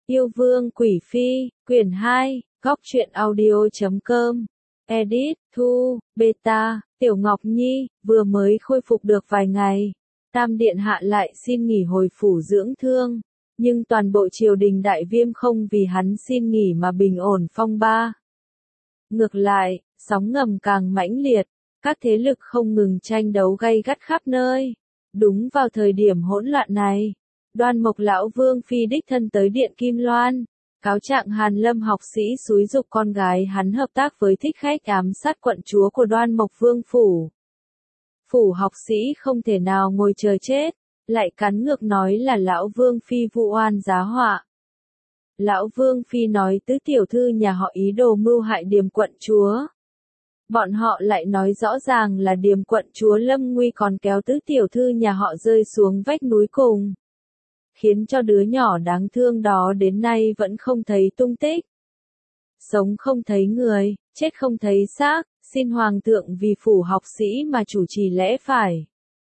Yêu Vương Quỷ Phi, quyển 2, góc truyện audio.com, edit, thu, beta, Tiểu Ngọc Nhi, vừa mới khôi phục được vài ngày. Tam Điện Hạ lại xin nghỉ hồi phủ dưỡng thương, nhưng toàn bộ triều đình Đại Viêm không vì hắn xin nghỉ mà bình ổn phong ba. Ngược lại, sóng ngầm càng mãnh liệt, các thế lực không ngừng tranh đấu gay gắt khắp nơi. Đúng vào thời điểm hỗn loạn này, Đoan Mộc lão vương phi đích thân tới Điện Kim Loan, cáo trạng Hàn Lâm học sĩ xúi giục con gái hắn hợp tác với thích khách ám sát quận chúa của Đoan Mộc vương phủ. Phủ học sĩ không thể nào ngồi chờ chết, lại cắn ngược nói là lão vương phi vụ oan giá họa. Lão vương phi nói tứ tiểu thư nhà họ ý đồ mưu hại Điềm quận chúa. Bọn họ lại nói rõ ràng là Điềm quận chúa lâm nguy còn kéo tứ tiểu thư nhà họ rơi xuống vách núi cùng. Khiến cho đứa nhỏ đáng thương đó đến nay vẫn không thấy tung tích. Sống không thấy người, chết không thấy xác, xin hoàng thượng vì phủ học sĩ mà chủ trì lẽ phải.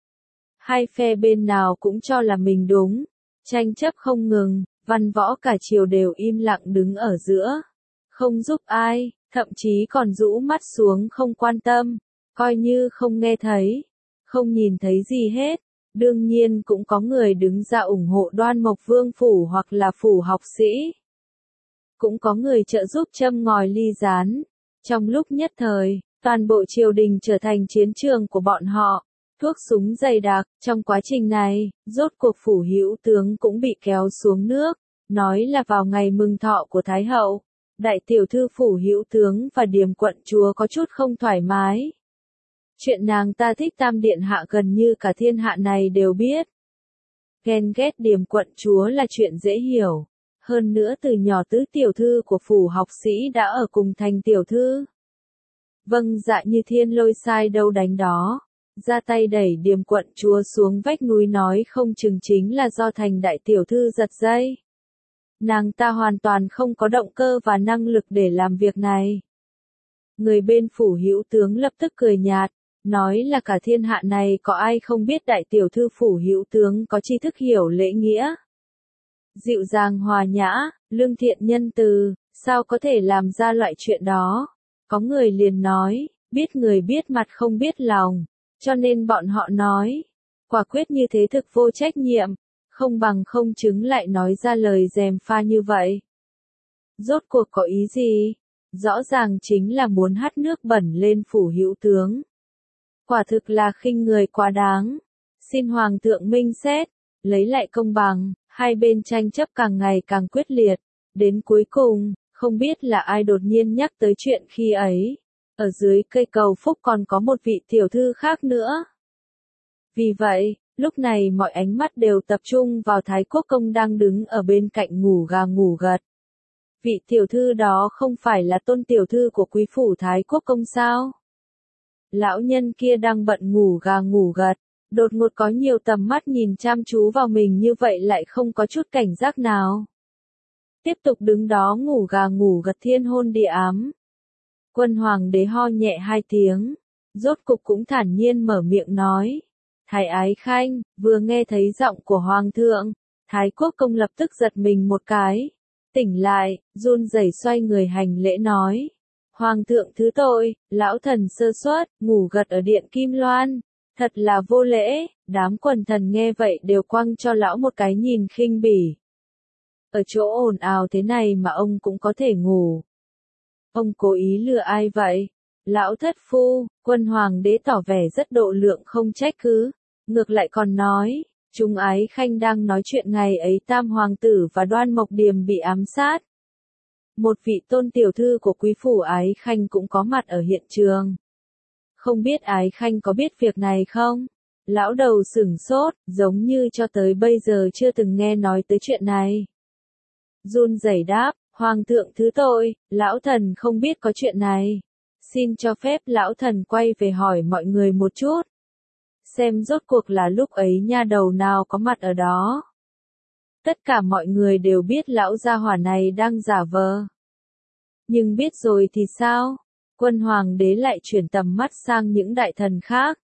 Hai phe bên nào cũng cho là mình đúng, tranh chấp không ngừng, văn võ cả triều đều im lặng đứng ở giữa. Không giúp ai, thậm chí còn rũ mắt xuống không quan tâm, coi như không nghe thấy, không nhìn thấy gì hết. Đương nhiên cũng có người đứng ra ủng hộ Đoan Mộc vương phủ hoặc là phủ học sĩ. Cũng có người trợ giúp châm ngòi ly gián. Trong lúc nhất thời, toàn bộ triều đình trở thành chiến trường của bọn họ. Thuốc súng dày đặc, trong quá trình này, rốt cuộc phủ hữu tướng cũng bị kéo xuống nước. Nói là vào ngày mừng thọ của Thái hậu, đại tiểu thư phủ hữu tướng và Điềm quận chúa có chút không thoải mái. Chuyện nàng ta thích Tam Điện Hạ gần như cả thiên hạ này đều biết. Ghen ghét Điềm quận chúa là chuyện dễ hiểu. Hơn nữa từ nhỏ tứ tiểu thư của phủ học sĩ đã ở cùng thành tiểu thư. Vâng dạ như thiên lôi sai đâu đánh đó. Ra tay đẩy Điềm quận chúa xuống vách núi nói không chừng chính là do thành đại tiểu thư giật dây. Nàng ta hoàn toàn không có động cơ và năng lực để làm việc này. Người bên phủ hữu tướng lập tức cười nhạt, nói là cả thiên hạ này có ai không biết đại tiểu thư phủ hữu tướng có tri thức hiểu lễ nghĩa. Dịu dàng hòa nhã, lương thiện nhân từ, sao có thể làm ra loại chuyện đó. Có người liền nói, biết người biết mặt không biết lòng, cho nên bọn họ nói, quả quyết như thế thực vô trách nhiệm, không bằng không chứng lại nói ra lời gièm pha như vậy. Rốt cuộc có ý gì? Rõ ràng chính là muốn hắt nước bẩn lên phủ hữu tướng. Quả thực là khinh người quá đáng. Xin hoàng thượng minh xét, lấy lại công bằng, hai bên tranh chấp càng ngày càng quyết liệt. Đến cuối cùng, không biết là ai đột nhiên nhắc tới chuyện khi ấy. Ở dưới cây cầu phúc còn có một vị tiểu thư khác nữa. Vì vậy, lúc này mọi ánh mắt đều tập trung vào Thái Quốc công đang đứng ở bên cạnh ngủ gà ngủ gật. Vị tiểu thư đó không phải là tôn tiểu thư của quý phủ Thái Quốc công sao? Lão nhân kia đang bận ngủ gà ngủ gật, đột ngột có nhiều tầm mắt nhìn chăm chú vào mình như vậy lại không có chút cảnh giác nào. Tiếp tục đứng đó ngủ gà ngủ gật thiên hôn địa ám. Quân hoàng đế ho nhẹ hai tiếng, rốt cục cũng thản nhiên mở miệng nói. Thái ái khanh, vừa nghe thấy giọng của hoàng thượng, Thái Quốc công lập tức giật mình một cái. Tỉnh lại, run rẩy xoay người hành lễ nói. Hoàng thượng thứ tội, lão thần sơ suất, ngủ gật ở Điện Kim Loan. Thật là vô lễ, đám quần thần nghe vậy đều quăng cho lão một cái nhìn khinh bỉ. Ở chỗ ồn ào thế này mà ông cũng có thể ngủ. Ông cố ý lừa ai vậy? Lão thất phu, quân hoàng đế tỏ vẻ rất độ lượng không trách cứ. Ngược lại còn nói, chúng ái khanh đang nói chuyện ngày ấy Tam hoàng tử và Đoan Mộc Điềm bị ám sát. Một vị tôn tiểu thư của quý phủ ái khanh cũng có mặt ở hiện trường. Không biết ái khanh có biết việc này không? Lão đầu sửng sốt, giống như cho tới bây giờ chưa từng nghe nói tới chuyện này. Run rẩy đáp, hoàng thượng thứ tội, lão thần không biết có chuyện này. Xin cho phép lão thần quay về hỏi mọi người một chút. Xem rốt cuộc là lúc ấy nha đầu nào có mặt ở đó. Tất cả mọi người đều biết lão gia hỏa này đang giả vờ. Nhưng biết rồi thì sao? Quân hoàng đế lại chuyển tầm mắt sang những đại thần khác.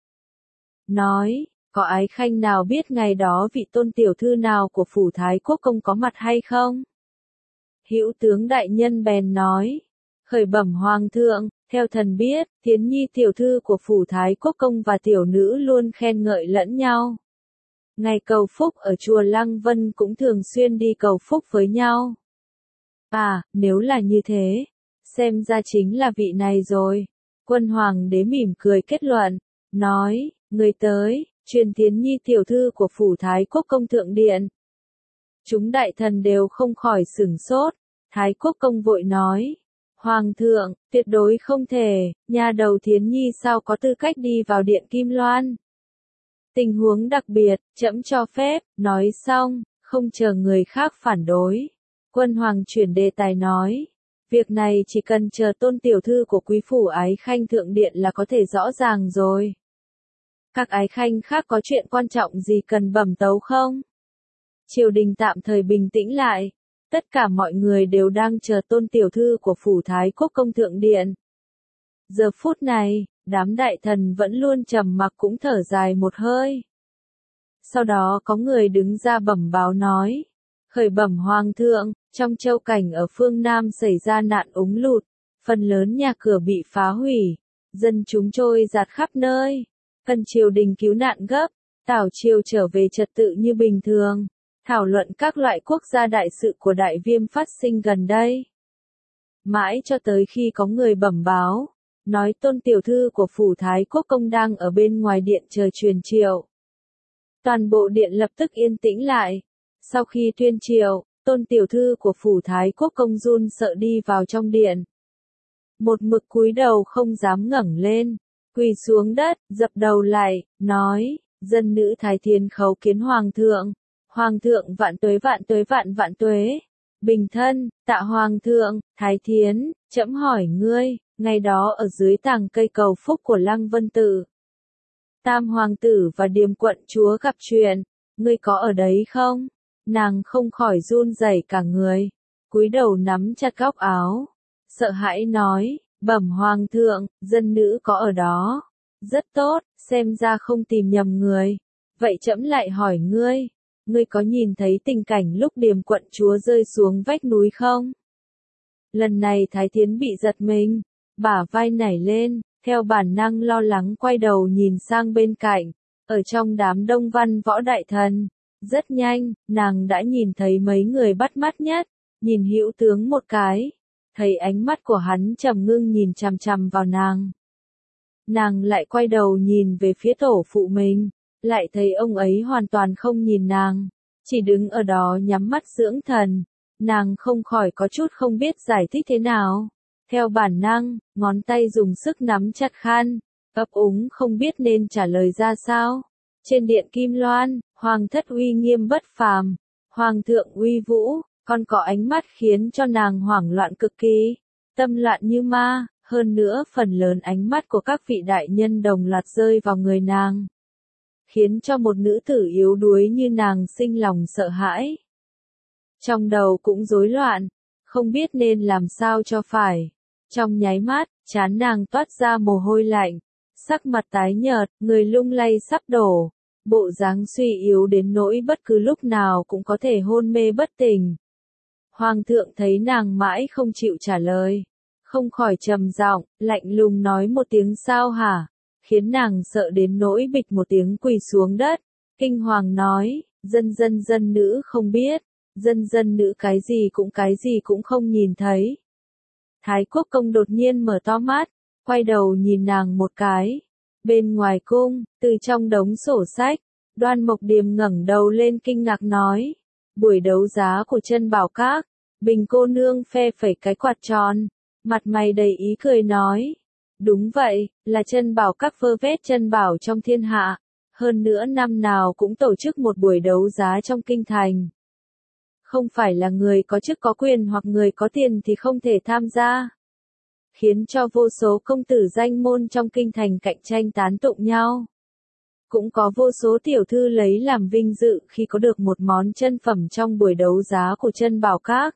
Nói, có ái khanh nào biết ngày đó vị tôn tiểu thư nào của phủ Thái Quốc công có mặt hay không? Hữu tướng đại nhân bèn nói, khởi bẩm hoàng thượng, theo thần biết, Thiến Nhi tiểu thư của phủ Thái Quốc công và tiểu nữ luôn khen ngợi lẫn nhau. Ngày cầu phúc ở chùa Lăng Vân cũng thường xuyên đi cầu phúc với nhau. À, nếu là như thế, xem ra chính là vị này rồi. Quân hoàng đế mỉm cười kết luận, nói, người tới, truyền Thiến Nhi tiểu thư của phủ Thái Quốc công thượng điện. Chúng đại thần đều không khỏi sửng sốt, Thái Quốc công vội nói, hoàng thượng, tuyệt đối không thể, nhà đầu Thiến Nhi sao có tư cách đi vào điện Kim Loan. Tình huống đặc biệt, trẫm cho phép, nói xong, không chờ người khác phản đối. Quân hoàng chuyển đề tài nói, việc này chỉ cần chờ tôn tiểu thư của quý phủ ái khanh thượng điện là có thể rõ ràng rồi. Các ái khanh khác có chuyện quan trọng gì cần bẩm tấu không? Triều đình tạm thời bình tĩnh lại, tất cả mọi người đều đang chờ tôn tiểu thư của phủ Thái Quốc công thượng điện. Giờ phút này, đám đại thần vẫn luôn trầm mặc cũng thở dài một hơi. Sau đó có người đứng ra bẩm báo nói, khởi bẩm hoàng thượng, trong châu cảnh ở phương Nam xảy ra nạn úng lụt, phần lớn nhà cửa bị phá hủy, dân chúng trôi dạt khắp nơi, cần triều đình cứu nạn gấp, tảo triều trở về trật tự như bình thường, thảo luận các loại quốc gia đại sự của đại viêm phát sinh gần đây. Mãi cho tới khi có người bẩm báo, nói tôn tiểu thư của phủ Thái Quốc công đang ở bên ngoài điện chờ truyền triệu. Toàn bộ điện lập tức yên tĩnh lại. Sau khi tuyên triệu, tôn tiểu thư của phủ Thái Quốc công run sợ đi vào trong điện. Một mực cúi đầu không dám ngẩng lên, quỳ xuống đất, dập đầu lại, nói, dân nữ Thái Thiến khấu kiến hoàng thượng. Hoàng thượng vạn tuế vạn tuế vạn vạn tuế. Bình thân, tạ hoàng thượng, Thái Thiến, trẫm hỏi ngươi, ngày đó ở dưới tàng cây cầu phúc của Lăng Vân Tự. Tam hoàng tử và Điềm quận chúa gặp chuyện, ngươi có ở đấy không? Nàng không khỏi run rẩy cả người, cúi đầu nắm chặt góc áo, sợ hãi nói, bẩm hoàng thượng, dân nữ có ở đó. Rất tốt, xem ra không tìm nhầm người. Vậy trẫm lại hỏi ngươi, ngươi có nhìn thấy tình cảnh lúc Điềm quận chúa rơi xuống vách núi không? Lần này Thái Thiến bị giật mình, bả vai nảy lên, theo bản năng lo lắng quay đầu nhìn sang bên cạnh, ở trong đám đông văn võ đại thần. Rất nhanh, nàng đã nhìn thấy mấy người bắt mắt nhất, nhìn Hữu tướng một cái, thấy ánh mắt của hắn trầm ngưng nhìn chằm chằm vào nàng. Nàng lại quay đầu nhìn về phía tổ phụ mình, lại thấy ông ấy hoàn toàn không nhìn nàng, chỉ đứng ở đó nhắm mắt dưỡng thần. Nàng không khỏi có chút không biết giải thích thế nào. Theo bản năng, ngón tay dùng sức nắm chặt khăn, ấp úng không biết nên trả lời ra sao. Trên điện Kim Loan, hoàng thất uy nghiêm bất phàm, hoàng thượng uy vũ, còn có ánh mắt khiến cho nàng hoảng loạn cực kỳ, tâm loạn như ma, hơn nữa phần lớn ánh mắt của các vị đại nhân đồng loạt rơi vào người nàng, khiến cho một nữ tử yếu đuối như nàng sinh lòng sợ hãi. Trong đầu cũng rối loạn, không biết nên làm sao cho phải. Trong nháy mắt, trán nàng toát ra mồ hôi lạnh, sắc mặt tái nhợt, người lung lay sắp đổ, bộ dáng suy yếu đến nỗi bất cứ lúc nào cũng có thể hôn mê bất tỉnh. Hoàng thượng thấy nàng mãi không chịu trả lời, không khỏi trầm giọng, lạnh lùng nói một tiếng sao hả, khiến nàng sợ đến nỗi bịch một tiếng quỳ xuống đất. Kinh hoàng nói, dân nữ không biết, dân nữ cái gì cũng không nhìn thấy. Thái Quốc công đột nhiên mở to mắt, quay đầu nhìn nàng một cái. Bên ngoài cung, từ trong đống sổ sách, Đoan Mộc Điềm ngẩng đầu lên kinh ngạc nói, buổi đấu giá của Trân Bảo Các. Bình cô nương phe phẩy cái quạt tròn, mặt mày đầy ý cười nói, đúng vậy, là Trân Bảo Các vơ vét trân bảo trong thiên hạ, hơn nữa năm nào cũng tổ chức một buổi đấu giá trong kinh thành. Không phải là người có chức có quyền hoặc người có tiền thì không thể tham gia. Khiến cho vô số công tử danh môn trong kinh thành cạnh tranh tán tụng nhau. Cũng có vô số tiểu thư lấy làm vinh dự khi có được một món chân phẩm trong buổi đấu giá của Trân Bảo Các.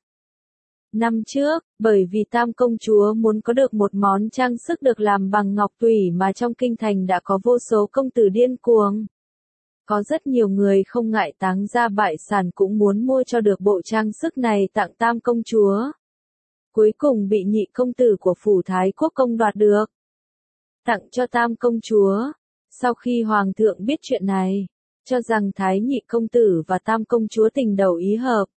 Năm trước, bởi vì Tam công chúa muốn có được một món trang sức được làm bằng ngọc tủy mà trong kinh thành đã có vô số công tử điên cuồng. Có rất nhiều người không ngại táng ra bại sản cũng muốn mua cho được bộ trang sức này tặng tam công chúa. Cuối cùng bị nhị công tử của phủ Thái Quốc công đoạt được. Tặng cho tam công chúa. Sau khi hoàng thượng biết chuyện này, cho rằng Thái nhị công tử và tam công chúa tình đầu ý hợp.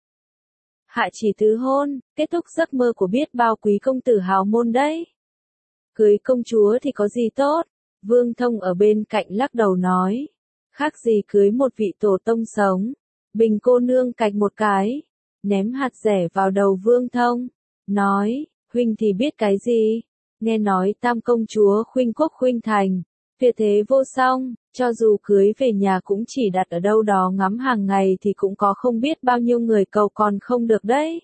Hạ chỉ tứ hôn, kết thúc giấc mơ của biết bao quý công tử hào môn đấy. Cưới công chúa thì có gì tốt, Vương Thông ở bên cạnh lắc đầu nói. Khác gì cưới một vị tổ tông sống. Bình cô nương cạch một cái, ném hạt rẻ vào đầu Vương Thông, nói, huynh thì biết cái gì, nghe nói tam công chúa khuynh quốc khuynh thành, tuyệt thế vô song, cho dù cưới về nhà cũng chỉ đặt ở đâu đó ngắm hàng ngày thì cũng có không biết bao nhiêu người cầu còn không được đấy.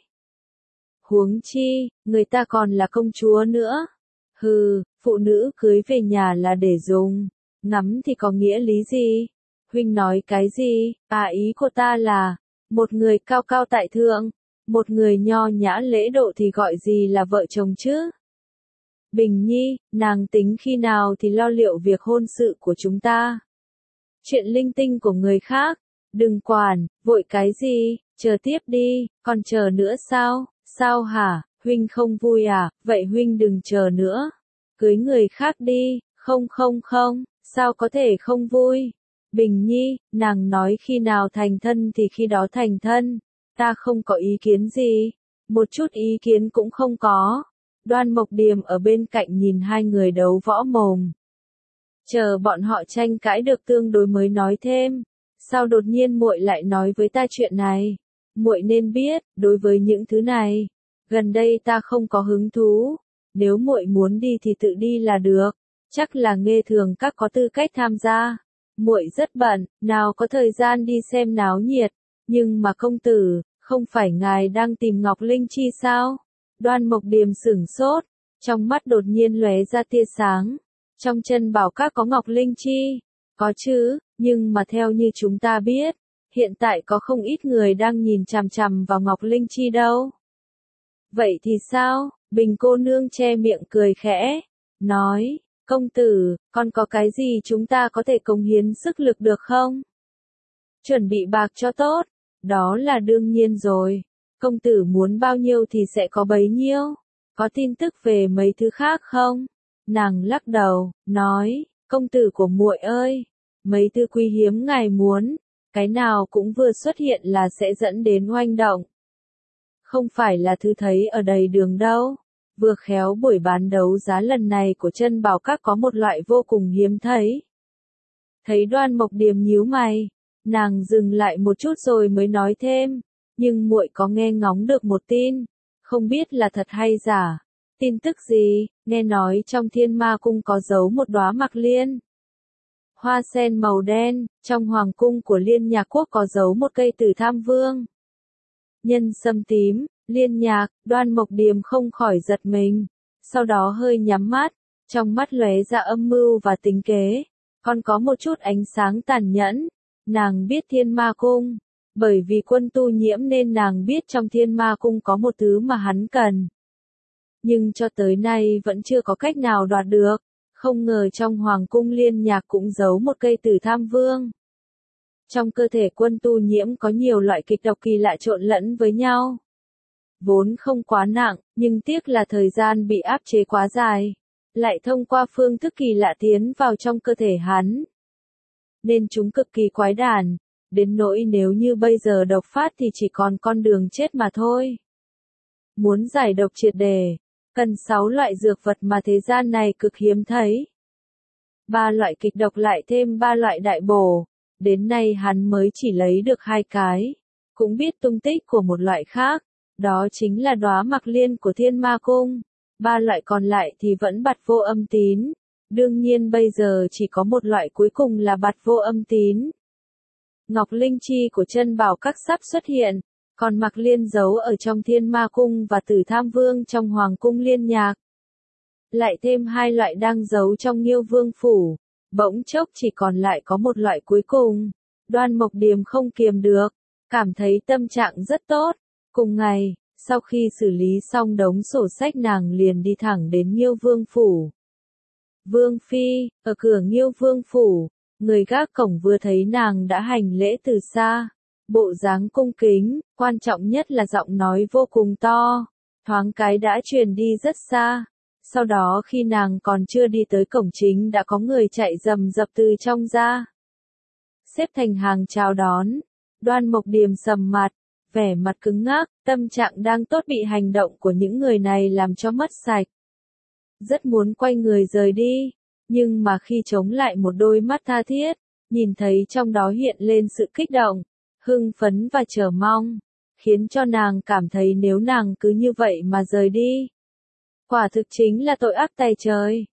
Huống chi, người ta còn là công chúa nữa. Hừ, phụ nữ cưới về nhà là để dùng, ngắm thì có nghĩa lý gì? Huynh nói cái gì? À, ý của ta là, một người cao cao tại thượng, một người nho nhã lễ độ thì gọi gì là vợ chồng chứ? Bình Nhi, nàng tính khi nào thì lo liệu việc hôn sự của chúng ta. Chuyện linh tinh của người khác, đừng quản, vội cái gì, chờ tiếp đi, còn chờ nữa sao? Sao hả, huynh không vui à? Vậy huynh đừng chờ nữa, cưới người khác đi. Không, sao có thể không vui? Bình Nhi, nàng nói khi nào thành thân thì khi đó thành thân, ta không có ý kiến gì, một chút ý kiến cũng không có. Đoan Mộc Điềm ở bên cạnh nhìn hai người đấu võ mồm. Chờ bọn họ tranh cãi được tương đối mới nói thêm, sao đột nhiên muội lại nói với ta chuyện này? Muội nên biết, đối với những thứ này, gần đây ta không có hứng thú, nếu muội muốn đi thì tự đi là được, chắc là Nghê Thường các có tư cách tham gia. Muội rất bận, nào có thời gian đi xem náo nhiệt, nhưng mà công tử, không phải ngài đang tìm Ngọc Linh Chi sao? Đoan Mộc Điềm sửng sốt, trong mắt đột nhiên lóe ra tia sáng. Trong chân bảo các có Ngọc Linh Chi? Có chứ, nhưng mà theo như chúng ta biết, hiện tại có không ít người đang nhìn chằm chằm vào Ngọc Linh Chi đâu. Vậy thì sao? Bình cô nương che miệng cười khẽ, nói, công tử, còn có cái gì chúng ta có thể cống hiến sức lực được không? Chuẩn bị bạc cho tốt, đó là đương nhiên rồi. Công tử muốn bao nhiêu thì sẽ có bấy nhiêu. Có tin tức về mấy thứ khác không? Nàng lắc đầu, nói, công tử của muội ơi, mấy thứ quý hiếm ngài muốn, cái nào cũng vừa xuất hiện là sẽ dẫn đến oanh động. Không phải là thứ thấy ở đầy đường đâu. Vừa khéo buổi bán đấu giá lần này của Chân Bảo Các có một loại vô cùng hiếm thấy. Thấy Đoan Mộc Điềm nhíu mày, nàng dừng lại một chút rồi mới nói thêm, nhưng muội có nghe ngóng được một tin, không biết là thật hay giả. Tin tức gì? Nghe nói trong Thiên Ma Cung có giấu một đóa Mạc Liên. Hoa sen màu đen, trong hoàng cung của Liên Nhạc Quốc có giấu một cây Tử Tham Vương. Nhân sâm tím, Liên Nhạc, Đoan Mộc Điềm không khỏi giật mình, sau đó hơi nhắm mắt, trong mắt lóe ra âm mưu và tính kế, còn có một chút ánh sáng tàn nhẫn. Nàng biết Thiên Ma Cung, bởi vì Quân Tu Nhiễm nên nàng biết trong Thiên Ma Cung có một thứ mà hắn cần. Nhưng cho tới nay vẫn chưa có cách nào đoạt được, không ngờ trong Hoàng cung Liên Nhạc cũng giấu một cây Tử Tham Vương. Trong cơ thể Quân Tu Nhiễm có nhiều loại kịch độc kỳ lạ trộn lẫn với nhau. Vốn không quá nặng, nhưng tiếc là thời gian bị áp chế quá dài, lại thông qua phương thức kỳ lạ tiến vào trong cơ thể hắn. Nên chúng cực kỳ quái đản, đến nỗi nếu như bây giờ độc phát thì chỉ còn con đường chết mà thôi. Muốn giải độc triệt đề, cần 6 loại dược vật mà thế gian này cực hiếm thấy. 3 loại kịch độc lại thêm 3 loại đại bổ, đến nay hắn mới chỉ lấy được 2 cái, cũng biết tung tích của một loại khác, đó chính là đóa Mạc Liên của Thiên Ma Cung. 3 loại còn lại thì vẫn bạt vô âm tín, đương nhiên bây giờ chỉ có một loại cuối cùng là bạt vô âm tín. Ngọc Linh Chi của Chân Bảo Các sắp xuất hiện, còn Mạc Liên giấu ở trong Thiên Ma Cung và Tử Tham Vương trong Hoàng cung Liên Nhạc. Lại thêm 2 loại đang giấu trong Nghiêu Vương phủ, bỗng chốc chỉ còn lại có một loại cuối cùng. Đoan Mộc Điềm không kiềm được, cảm thấy tâm trạng rất tốt. Cùng ngày, sau khi xử lý xong đống sổ sách nàng liền đi thẳng đến Nghiêu Vương phủ. Vương Phi, ở cửa Nghiêu Vương phủ, Người gác cổng vừa thấy nàng đã hành lễ từ xa, bộ dáng cung kính, quan trọng nhất là giọng nói vô cùng to, thoáng cái đã truyền đi rất xa. Sau đó khi nàng còn chưa đi tới cổng chính đã có người chạy rầm rập từ trong ra. Xếp thành hàng chào đón, Đoan Mộc Điềm sầm mặt, vẻ mặt cứng ngắc, tâm trạng đang tốt bị hành động của những người này làm cho mất sạch. Rất muốn quay người rời đi, nhưng mà khi chống lại một đôi mắt tha thiết, nhìn thấy trong đó hiện lên sự kích động, hưng phấn và chờ mong, khiến cho nàng cảm thấy nếu nàng cứ như vậy mà rời đi, quả thực chính là tội ác tày trời.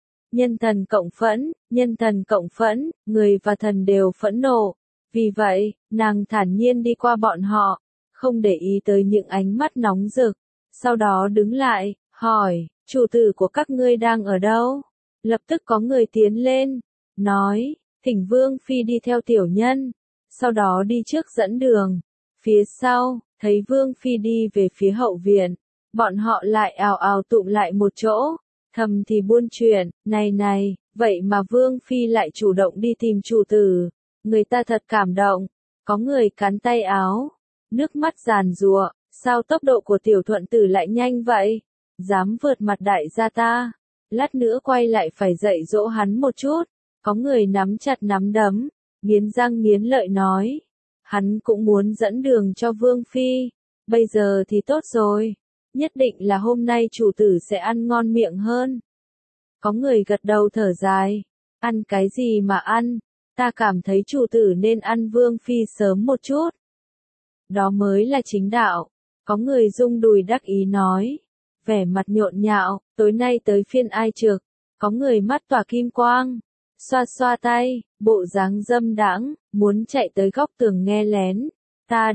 Nhân thần cộng phẫn, người và thần đều phẫn nộ. Vì vậy, nàng thản nhiên đi qua bọn họ, không để ý tới những ánh mắt nóng rực. Sau đó đứng lại, hỏi, chủ tử của các ngươi đang ở đâu? Lập tức có người tiến lên, nói, thỉnh Vương Phi đi theo tiểu nhân. Sau đó đi trước dẫn đường. Phía sau, thấy Vương Phi đi về phía hậu viện. Bọn họ lại ào ào tụm lại một chỗ, thầm thì buôn chuyện, này, vậy mà Vương Phi lại chủ động đi tìm chủ tử, người ta thật cảm động. Có người cắn tay áo, nước mắt giàn giụa, sao tốc độ của tiểu thuận tử lại nhanh vậy, dám vượt mặt đại gia ta, lát nữa quay lại phải dạy dỗ hắn một chút. Có người nắm chặt nắm đấm, nghiến răng nghiến lợi nói, hắn cũng muốn dẫn đường cho Vương Phi, bây giờ thì tốt rồi. Nhất định là hôm nay chủ tử sẽ ăn ngon miệng hơn. Có người gật đầu thở dài. Ăn cái gì mà ăn? Ta cảm thấy chủ tử nên ăn Vương Phi sớm một chút. Đó mới là chính đạo. Có người rung đùi đắc ý nói. Vẻ mặt nhộn nhạo, tối nay tới phiên ai trực. Có người mắt tỏa kim quang. Xoa xoa tay, bộ dáng dâm đãng, muốn chạy tới góc tường nghe lén. Ta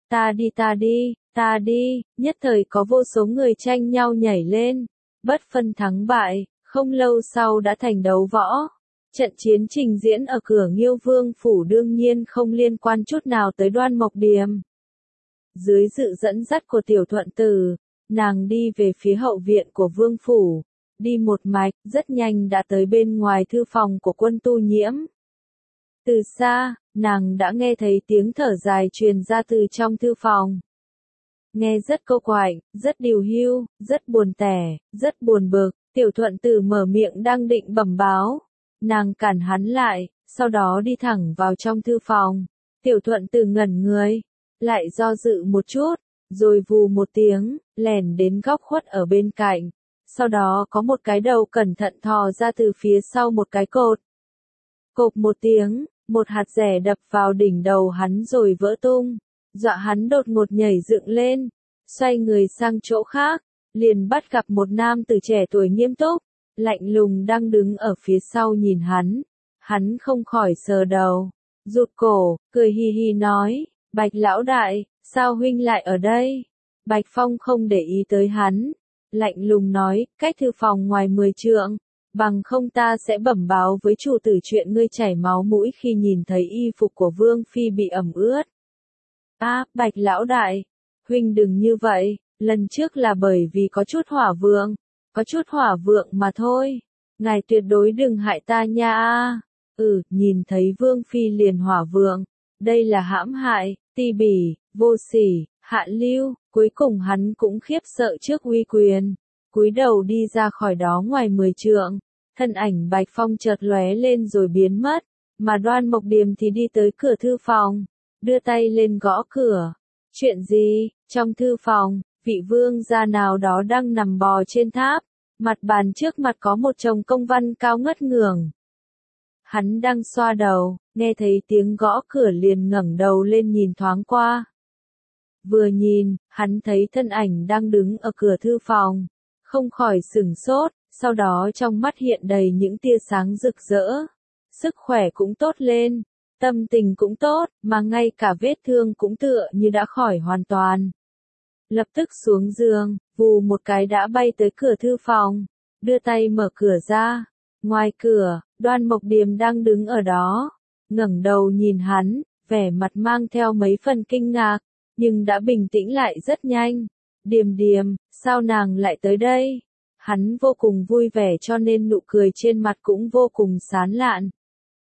đi, nhất thời có vô số người tranh nhau nhảy lên, bất phân thắng bại, không lâu sau đã thành đấu võ. Trận chiến trình diễn ở cửa Nghiêu Vương phủ đương nhiên không liên quan chút nào tới Đoan Mộc Điềm. Dưới sự dẫn dắt của tiểu thuận tử, nàng đi về phía hậu viện của vương phủ, đi một mạch, rất nhanh đã tới bên ngoài thư phòng của Quân Tu Nhiễm. Từ xa, nàng đã nghe thấy tiếng thở dài truyền ra từ trong thư phòng. Nghe rất câu quạnh, rất điều hưu, rất buồn tẻ, rất buồn bực, tiểu thuận tử mở miệng đang định bẩm báo. Nàng cản hắn lại, sau đó đi thẳng vào trong thư phòng. Tiểu thuận tử ngẩn người, lại do dự một chút, rồi vù một tiếng, lèn đến góc khuất ở bên cạnh. Sau đó có một cái đầu cẩn thận thò ra từ phía sau một cái cột. Cộp một tiếng, một hạt rẻ đập vào đỉnh đầu hắn rồi vỡ tung. Dọa hắn đột ngột nhảy dựng lên, xoay người sang chỗ khác, liền bắt gặp một nam tử trẻ tuổi nghiêm túc, lạnh lùng đang đứng ở phía sau nhìn hắn. Hắn không khỏi sờ đầu, rụt cổ, cười hi hi nói, Bạch lão đại, sao huynh lại ở đây? Bạch Phong không để ý tới hắn, lạnh lùng nói, cách thư phòng ngoài 10 trượng, bằng không ta sẽ bẩm báo với chủ tử chuyện ngươi chảy máu mũi khi nhìn thấy y phục của Vương Phi bị ẩm ướt. Bạch lão đại, huynh đừng như vậy, lần trước là bởi vì có chút hỏa vượng mà thôi, ngài tuyệt đối đừng hại ta nha. Nhìn thấy Vương Phi liền hỏa vượng, đây là hãm hại, ti bỉ, vô sỉ, hạ lưu, cuối cùng hắn cũng khiếp sợ trước uy quyền, cúi đầu đi ra khỏi đó ngoài 10 trượng, thân ảnh Bạch Phong chợt lóe lên rồi biến mất, mà Đoan Mộc Điềm thì đi tới cửa thư phòng, đưa tay lên gõ cửa. Chuyện gì? Trong thư phòng, vị vương gia nào đó đang nằm bò trên tháp, mặt bàn trước mặt có một chồng công văn cao ngất ngưởng. Hắn đang xoa đầu, nghe thấy tiếng gõ cửa liền ngẩng đầu lên nhìn thoáng qua. Vừa nhìn, hắn thấy thân ảnh đang đứng ở cửa thư phòng, không khỏi sửng sốt, sau đó trong mắt hiện đầy những tia sáng rực rỡ. Sức khỏe cũng tốt lên, tâm tình cũng tốt, mà ngay cả vết thương cũng tựa như đã khỏi hoàn toàn. Lập tức xuống giường, vù một cái đã bay tới cửa thư phòng, đưa tay mở cửa ra. Ngoài cửa, Đoan Mộc Điềm đang đứng ở đó, ngẩng đầu nhìn hắn, vẻ mặt mang theo mấy phần kinh ngạc, nhưng đã bình tĩnh lại rất nhanh. Điềm, sao nàng lại tới đây? Hắn vô cùng vui vẻ cho nên nụ cười trên mặt cũng vô cùng sán lạn.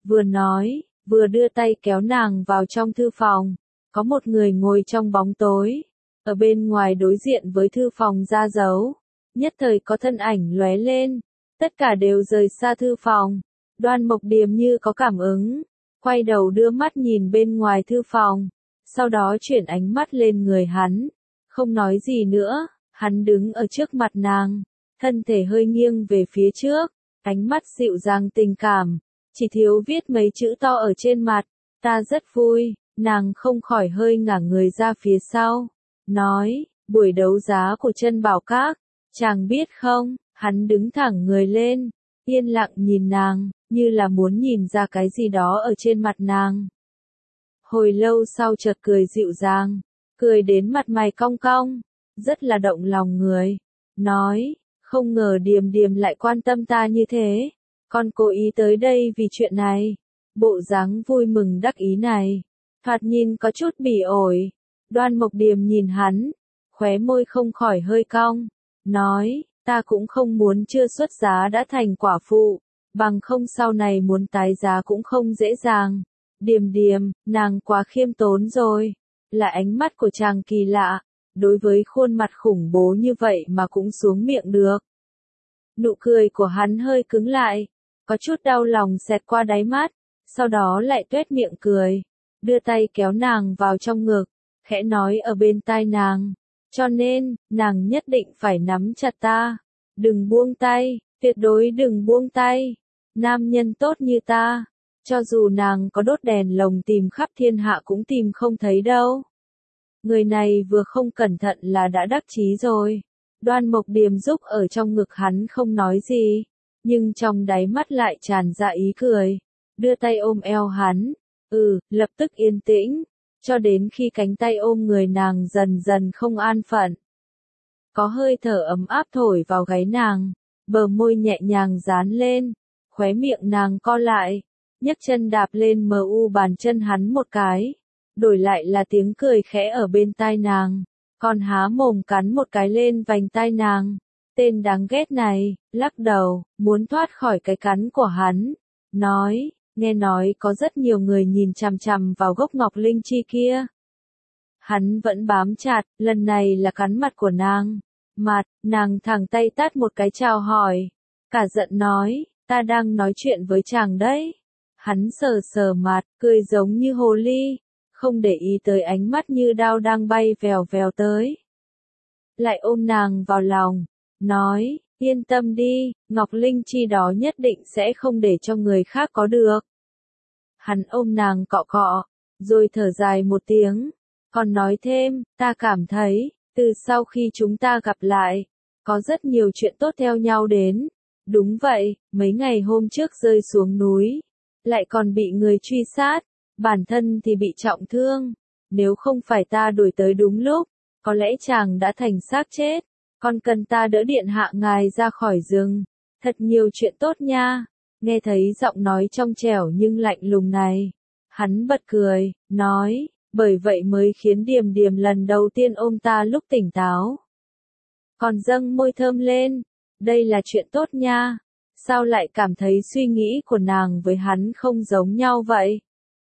Vừa nói, vừa đưa tay kéo nàng vào trong thư phòng. Có một người ngồi trong bóng tối, ở bên ngoài đối diện với thư phòng ra dấu. Nhất thời có thân ảnh lóe lên, tất cả đều rời xa thư phòng. Đoan Mộc Điềm như có cảm ứng, quay đầu đưa mắt nhìn bên ngoài thư phòng, sau đó chuyển ánh mắt lên người hắn, không nói gì nữa, hắn đứng ở trước mặt nàng, thân thể hơi nghiêng về phía trước, ánh mắt dịu dàng tình cảm, chỉ thiếu viết mấy chữ to ở trên mặt, ta rất vui, nàng không khỏi hơi ngả người ra phía sau, nói, buổi đấu giá của Trân Bảo Các, chàng biết không, hắn đứng thẳng người lên, yên lặng nhìn nàng, như là muốn nhìn ra cái gì đó ở trên mặt nàng. Hồi lâu sau chợt cười dịu dàng, cười đến mặt mày cong cong, rất là động lòng người, nói, không ngờ Điềm Điềm lại quan tâm ta như thế, con cố ý tới đây vì chuyện này, bộ dáng vui mừng đắc ý này, thoạt nhìn có chút bỉ ổi, Đoan Mộc Điềm nhìn hắn, khóe môi không khỏi hơi cong, nói, ta cũng không muốn chưa xuất giá đã thành quả phụ, bằng không sau này muốn tái giá cũng không dễ dàng. Điềm Điềm, nàng quá khiêm tốn rồi, là ánh mắt của chàng kỳ lạ, đối với khuôn mặt khủng bố như vậy mà cũng xuống miệng được. Nụ cười của hắn hơi cứng lại, có chút đau lòng xẹt qua đáy mắt, sau đó lại tuét miệng cười, đưa tay kéo nàng vào trong ngực, khẽ nói ở bên tai nàng, cho nên, nàng nhất định phải nắm chặt ta, đừng buông tay, tuyệt đối đừng buông tay, nam nhân tốt như ta. Cho dù nàng có đốt đèn lồng tìm khắp thiên hạ cũng tìm không thấy đâu. Người này vừa không cẩn thận là đã đắc chí rồi. Đoan Mộc Điềm giúp ở trong ngực hắn không nói gì, nhưng trong đáy mắt lại tràn ra ý cười. Đưa tay ôm eo hắn, lập tức yên tĩnh, cho đến khi cánh tay ôm người nàng dần dần không an phận. Có hơi thở ấm áp thổi vào gáy nàng, bờ môi nhẹ nhàng dán lên, khóe miệng nàng co lại. Nhấc chân đạp lên bàn chân hắn một cái, đổi lại là tiếng cười khẽ ở bên tai nàng, còn há mồm cắn một cái lên vành tai nàng. Tên đáng ghét này, lắc đầu, muốn thoát khỏi cái cắn của hắn, nói, nghe nói có rất nhiều người nhìn chằm chằm vào gốc ngọc linh chi kia. Hắn vẫn bám chặt, lần này là cắn mặt của nàng. Mặt, nàng thẳng tay tát một cái chào hỏi, cả giận nói, ta đang nói chuyện với chàng đấy. Hắn sờ sờ mặt, cười giống như hồ ly, không để ý tới ánh mắt như đao đang bay vèo vèo tới. Lại ôm nàng vào lòng, nói, yên tâm đi, Ngọc Linh chi đó nhất định sẽ không để cho người khác có được. Hắn ôm nàng cọ cọ, rồi thở dài một tiếng, còn nói thêm, ta cảm thấy, từ sau khi chúng ta gặp lại, có rất nhiều chuyện tốt theo nhau đến. Đúng vậy, mấy ngày hôm trước rơi xuống núi, lại còn bị người truy sát, bản thân thì bị trọng thương, nếu không phải ta đuổi tới đúng lúc, có lẽ chàng đã thành xác chết, còn cần ta đỡ điện hạ ngài ra khỏi rừng, thật nhiều chuyện tốt nha. Nghe thấy giọng nói trong trẻo nhưng lạnh lùng này, hắn bật cười, nói, bởi vậy mới khiến Điềm Điềm lần đầu tiên ôm ta lúc tỉnh táo. Còn dâng môi thơm lên, đây là chuyện tốt nha. Sao lại cảm thấy suy nghĩ của nàng với hắn không giống nhau vậy?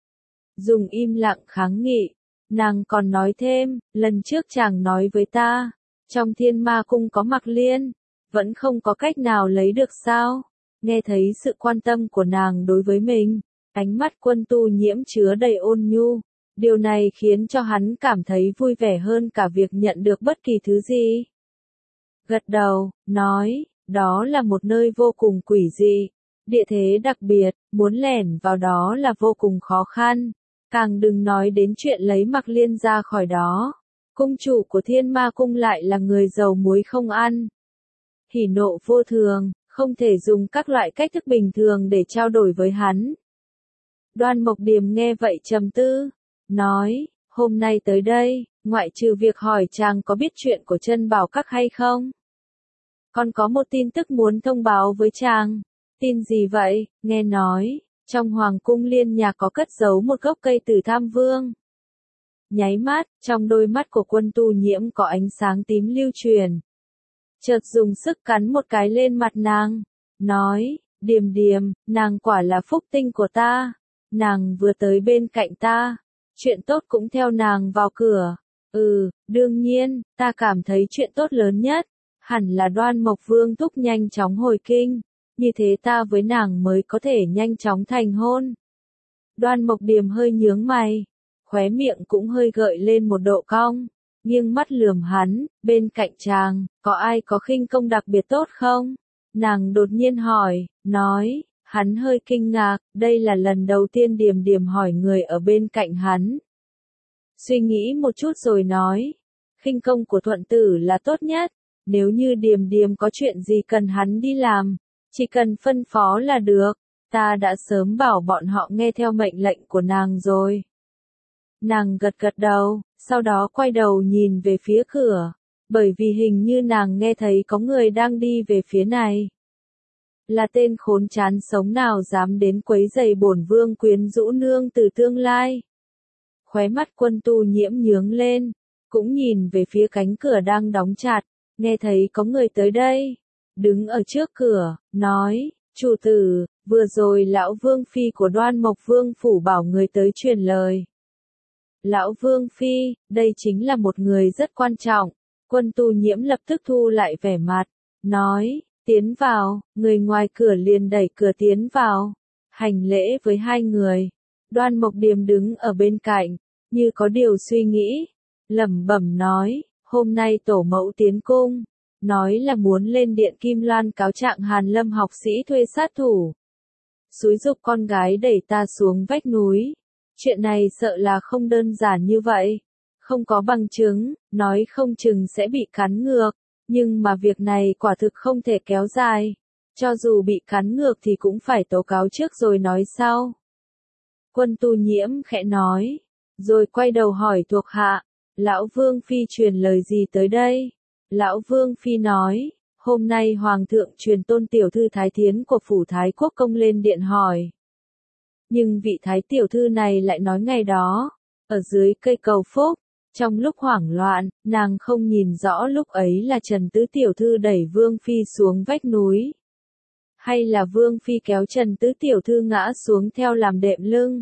Dùng im lặng kháng nghị, nàng còn nói thêm, lần trước chàng nói với ta, trong Thiên Ma Cung có Mặc Liên, vẫn không có cách nào lấy được sao? Nghe thấy sự quan tâm của nàng đối với mình, ánh mắt Quân Tu Nhiễm chứa đầy ôn nhu, điều này khiến cho hắn cảm thấy vui vẻ hơn cả việc nhận được bất kỳ thứ gì. Gật đầu, nói, đó là một nơi vô cùng quỷ dị, địa thế đặc biệt, muốn lẻn vào đó là vô cùng khó khăn, càng đừng nói đến chuyện lấy Mặc Liên ra khỏi đó. Cung chủ của Thiên Ma Cung lại là người dầu muối không ăn. Hỉ nộ vô thường, không thể dùng các loại cách thức bình thường để trao đổi với hắn. Đoan Mộc Điềm nghe vậy trầm tư, nói, hôm nay tới đây, ngoại trừ việc hỏi chàng có biết chuyện của Trân Bảo Các hay không? Còn có một tin tức muốn thông báo với chàng. Tin gì vậy? Nghe nói, trong Hoàng cung Liên Nhạc có cất giấu một gốc cây Tử Tham Vương. Nháy mắt, trong đôi mắt của Quân Tu Nhiễm có ánh sáng tím lưu truyền. Chợt dùng sức cắn một cái lên mặt nàng, nói, Điềm điềm, nàng quả là phúc tinh của ta. Nàng vừa tới bên cạnh ta. Chuyện tốt cũng theo nàng vào cửa. Đương nhiên, ta cảm thấy chuyện tốt lớn nhất. Hẳn là Đoan Mộc Vương thúc nhanh chóng hồi kinh. Như thế ta với nàng mới có thể nhanh chóng thành hôn. Đoan Mộc Điềm hơi nhướng mày. Khóe miệng cũng hơi gợi lên một độ cong. Nghiêng mắt lườm hắn, bên cạnh chàng, có ai có khinh công đặc biệt tốt không? Nàng đột nhiên hỏi, nói, hắn hơi kinh ngạc, đây là lần đầu tiên Điềm Điềm hỏi người ở bên cạnh hắn. Suy nghĩ một chút rồi nói, khinh công của Thuận Tử là tốt nhất, nếu như Điềm Điềm có chuyện gì cần hắn đi làm, chỉ cần phân phó là được, ta đã sớm bảo bọn họ nghe theo mệnh lệnh của nàng rồi. Nàng gật gật đầu, sau đó quay đầu nhìn về phía cửa, bởi vì hình như nàng nghe thấy có người đang đi về phía này. Là tên khốn chán sống nào dám đến quấy rầy bổn vương quyến rũ nương từ tương lai. Khóe mắt Quân Tu Nhiễm nhướng lên, cũng nhìn về phía cánh cửa đang đóng chặt, nghe thấy có người tới đây. Đứng ở trước cửa, nói, chủ tử, vừa rồi lão Vương Phi của Đoan Mộc Vương phủ bảo người tới truyền lời. Lão Vương Phi, đây chính là một người rất quan trọng. Quân Tu Nhiễm lập tức thu lại vẻ mặt, nói, tiến vào, người ngoài cửa liền đẩy cửa tiến vào, hành lễ với hai người. Đoan Mộc Điềm đứng ở bên cạnh, như có điều suy nghĩ, lẩm bẩm nói, hôm nay tổ mẫu tiến cung, nói là muốn lên điện Kim Loan cáo trạng Hàn Lâm học sĩ thuê sát thủ. Xúi giục con gái đẩy ta xuống vách núi. Chuyện này sợ là không đơn giản như vậy. Không có bằng chứng, nói không chừng sẽ bị cắn ngược. Nhưng mà việc này quả thực không thể kéo dài. Cho dù bị cắn ngược thì cũng phải tố cáo trước rồi nói sau. Quân Tu Nhiễm khẽ nói. Rồi quay đầu hỏi thuộc hạ. Lão Vương Phi truyền lời gì tới đây? Lão Vương Phi nói. Hôm nay Hoàng thượng truyền tôn tiểu thư Thái Thiến của phủ Thái Quốc công lên điện hỏi. Nhưng vị thái tiểu thư này lại nói ngày đó, ở dưới cây cầu phúc, trong lúc hoảng loạn, nàng không nhìn rõ lúc ấy là Trần Tứ tiểu thư đẩy Vương Phi xuống vách núi. Hay là Vương Phi kéo Trần Tứ tiểu thư ngã xuống theo làm đệm lưng.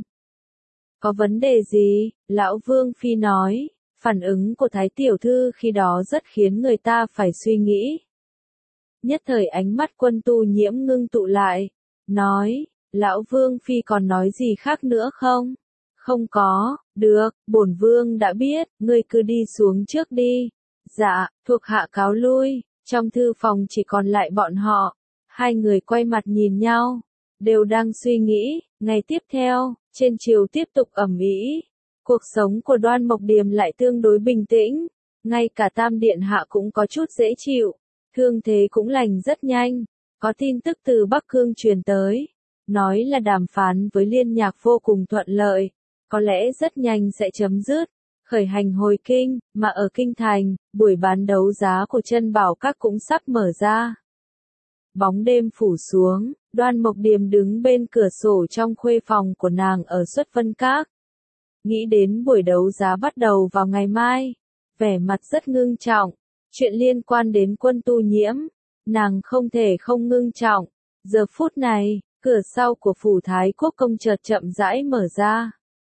Có vấn đề gì? Lão Vương Phi nói, phản ứng của thái tiểu thư khi đó rất khiến người ta phải suy nghĩ. Nhất thời ánh mắt Quân Tu Nhiễm ngưng tụ lại, nói, Lão Vương Phi còn nói gì khác nữa không? Không có, được, bổn Vương đã biết, ngươi cứ đi xuống trước đi. Dạ, thuộc hạ cáo lui, trong thư phòng chỉ còn lại bọn họ. Hai người quay mặt nhìn nhau, đều đang suy nghĩ, ngày tiếp theo, trên triều tiếp tục ầm ĩ. Cuộc sống của Đoan Mộc Điềm lại tương đối bình tĩnh, ngay cả Tam Điện Hạ cũng có chút dễ chịu, thương thế cũng lành rất nhanh. Có tin tức từ Bắc Cương truyền tới. Nói là đàm phán với Liên Nhạc vô cùng thuận lợi, có lẽ rất nhanh sẽ chấm dứt, khởi hành hồi kinh, mà ở kinh thành, buổi bán đấu giá của Chân Bảo Các cũng sắp mở ra. Bóng đêm phủ xuống, Đoan Mộc Điềm đứng bên cửa sổ trong khuê phòng của nàng ở Xuất Vân Các. Nghĩ đến buổi đấu giá bắt đầu vào ngày mai, vẻ mặt rất ngưng trọng, chuyện liên quan đến Quân Tu Nhiễm, nàng không thể không ngưng trọng. Giờ phút này, cửa sau của phủ Thái Quốc công chợt chậm rãi mở ra.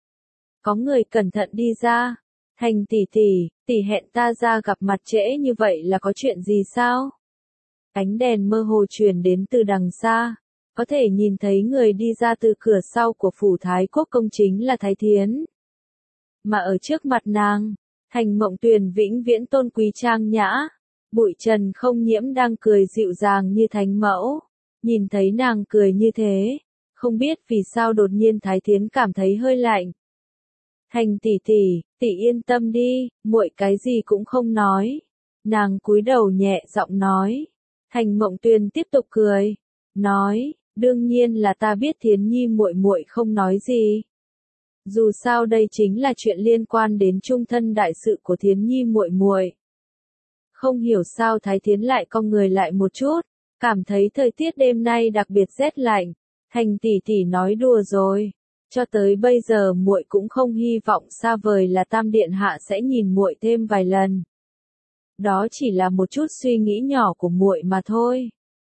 Có người cẩn thận đi ra. Thành tỷ hẹn ta ra gặp mặt trễ như vậy là có chuyện gì sao? Ánh đèn mơ hồ truyền đến từ đằng xa. Có thể nhìn thấy người đi ra từ cửa sau của phủ Thái Quốc công chính là Thái Thiến. Mà ở trước mặt nàng, Thành Mộng Tuyền vĩnh viễn tôn quý trang nhã. Bụi trần không nhiễm đang cười dịu dàng như thánh mẫu. Nhìn thấy nàng cười như thế, không biết vì sao đột nhiên Thái Thiến cảm thấy hơi lạnh. Thành tỷ yên tâm đi, muội cái gì cũng không nói. Nàng cúi đầu nhẹ giọng nói. Thành Mộng Tuyền tiếp tục cười, nói, đương nhiên là ta biết Thiến Nhi muội không nói gì. Dù sao đây chính là chuyện liên quan đến chung thân đại sự của Thiến Nhi muội. Không hiểu sao Thái Thiến lại cong người lại một chút. Cảm thấy thời tiết đêm nay đặc biệt rét lạnh, Thành tỷ nói đùa rồi. Cho tới bây giờ muội cũng không hy vọng xa vời là Tam Điện Hạ sẽ nhìn muội thêm vài lần. Đó chỉ là một chút suy nghĩ nhỏ của muội mà thôi.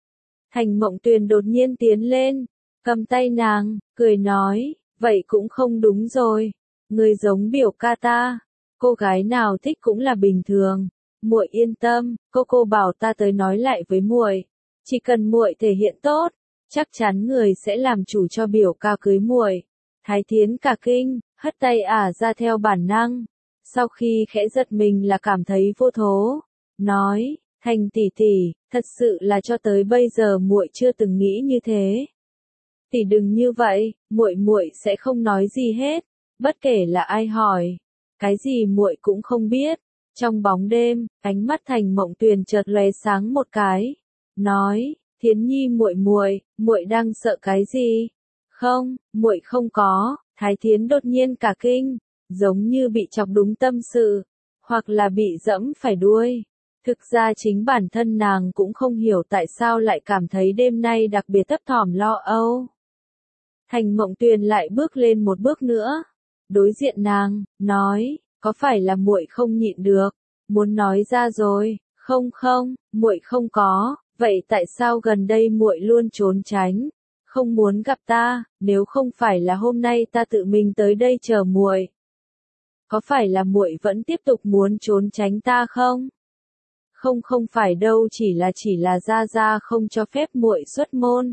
Thành Mộng Tuyền đột nhiên tiến lên, cầm tay nàng, cười nói, vậy cũng không đúng rồi, người giống biểu ca ta, cô gái nào thích cũng là bình thường, muội yên tâm, cô bảo ta tới nói lại với muội, chỉ cần muội thể hiện tốt, chắc chắn người sẽ làm chủ cho biểu ca cưới muội. Thái Thiến cả kinh, hất tay ra theo bản năng, sau khi khẽ giật mình là cảm thấy vô thố, nói, Thành tỷ tỷ, thật sự là cho tới bây giờ muội chưa từng nghĩ như thế. Tỷ đừng như vậy, muội sẽ không nói gì hết, bất kể là ai hỏi, cái gì muội cũng không biết. Trong bóng đêm, ánh mắt Thành Mộng Tuyền chợt lóe sáng một cái, nói, Thiến Nhi muội đang sợ cái gì? Không, muội không có. Thái Thiến đột nhiên cả kinh, giống như bị chọc đúng tâm sự, hoặc là bị dẫm phải đuôi. Thực ra chính bản thân nàng cũng không hiểu tại sao lại cảm thấy đêm nay đặc biệt thấp thỏm lo âu. Thành Mộng Tuyền lại bước lên một bước nữa, đối diện nàng, nói, có phải là muội không nhịn được, muốn nói ra rồi, không, muội không có, vậy tại sao gần đây muội luôn trốn tránh, không muốn gặp ta, nếu không phải là hôm nay ta tự mình tới đây chờ muội, có phải là muội vẫn tiếp tục muốn trốn tránh ta không? Không phải đâu, chỉ là gia không cho phép muội xuất môn.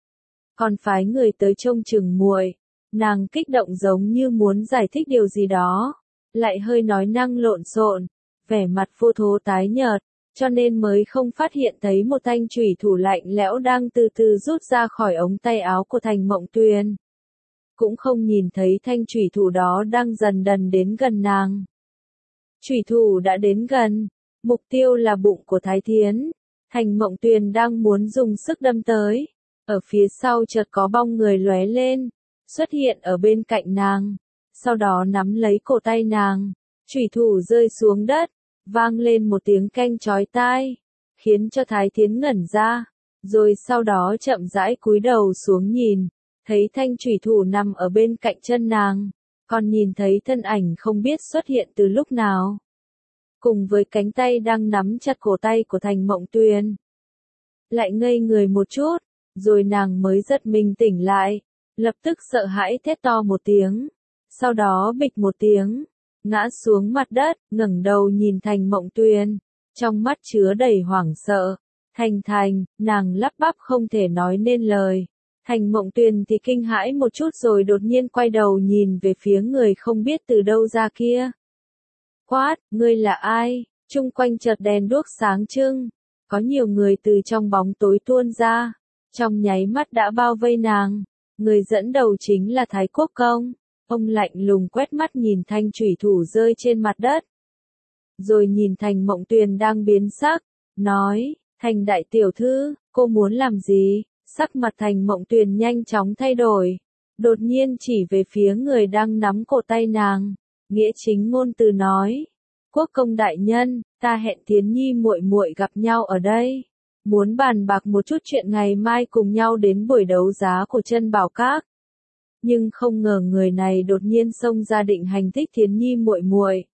Còn phái người tới trông chừng muội. Nàng kích động giống như muốn giải thích điều gì đó, lại hơi nói năng lộn xộn, vẻ mặt vô thố tái nhợt, cho nên mới không phát hiện thấy một thanh chủy thủ lạnh lẽo đang từ từ rút ra khỏi ống tay áo của Thành Mộng Tuyền. Cũng không nhìn thấy thanh chủy thủ đó đang dần dần đến gần nàng. Chủy thủ đã đến gần, mục tiêu là bụng của Thái Thiến. Thành Mộng Tuyền đang muốn dùng sức đâm tới, ở phía sau chợt có bóng người lóe lên, xuất hiện ở bên cạnh nàng, sau đó nắm lấy cổ tay nàng, chủy thủ rơi xuống đất, vang lên một tiếng keng chói tai, khiến cho Thái Thiến ngẩn ra, rồi sau đó chậm rãi cúi đầu xuống nhìn, thấy thanh chủy thủ nằm ở bên cạnh chân nàng, còn nhìn thấy thân ảnh không biết xuất hiện từ lúc nào, cùng với cánh tay đang nắm chặt cổ tay của Thành Mộng Tuyền. Lại ngây người một chút, rồi nàng mới giật mình tỉnh lại, lập tức sợ hãi thét to một tiếng, sau đó bịch một tiếng, ngã xuống mặt đất, ngẩng đầu nhìn Thành Mộng Tuyền, trong mắt chứa đầy hoảng sợ. Thành, nàng lắp bắp không thể nói nên lời. Thành Mộng Tuyền thì kinh hãi một chút rồi đột nhiên quay đầu nhìn về phía người không biết từ đâu ra kia. Quát, ngươi là ai? Chung quanh chợt đèn đuốc sáng trưng, có nhiều người từ trong bóng tối tuôn ra, trong nháy mắt đã bao vây nàng. Người dẫn đầu chính là Thái Quốc Công. Ông lạnh lùng quét mắt nhìn thanh chủy thủ rơi trên mặt đất, rồi nhìn Thành Mộng Tuyền đang biến sắc, nói, Thành đại tiểu thư, cô muốn làm gì? Sắc mặt Thành Mộng Tuyền nhanh chóng thay đổi, đột nhiên chỉ về phía người đang nắm cổ tay nàng, nghĩa chính ngôn từ nói, Quốc công đại nhân, ta hẹn Thiến Nhi muội gặp nhau ở đây, muốn bàn bạc một chút chuyện ngày mai cùng nhau đến buổi đấu giá của Trân Bảo Các. Nhưng không ngờ người này đột nhiên xông ra định hành thích Thiến Nhi muội.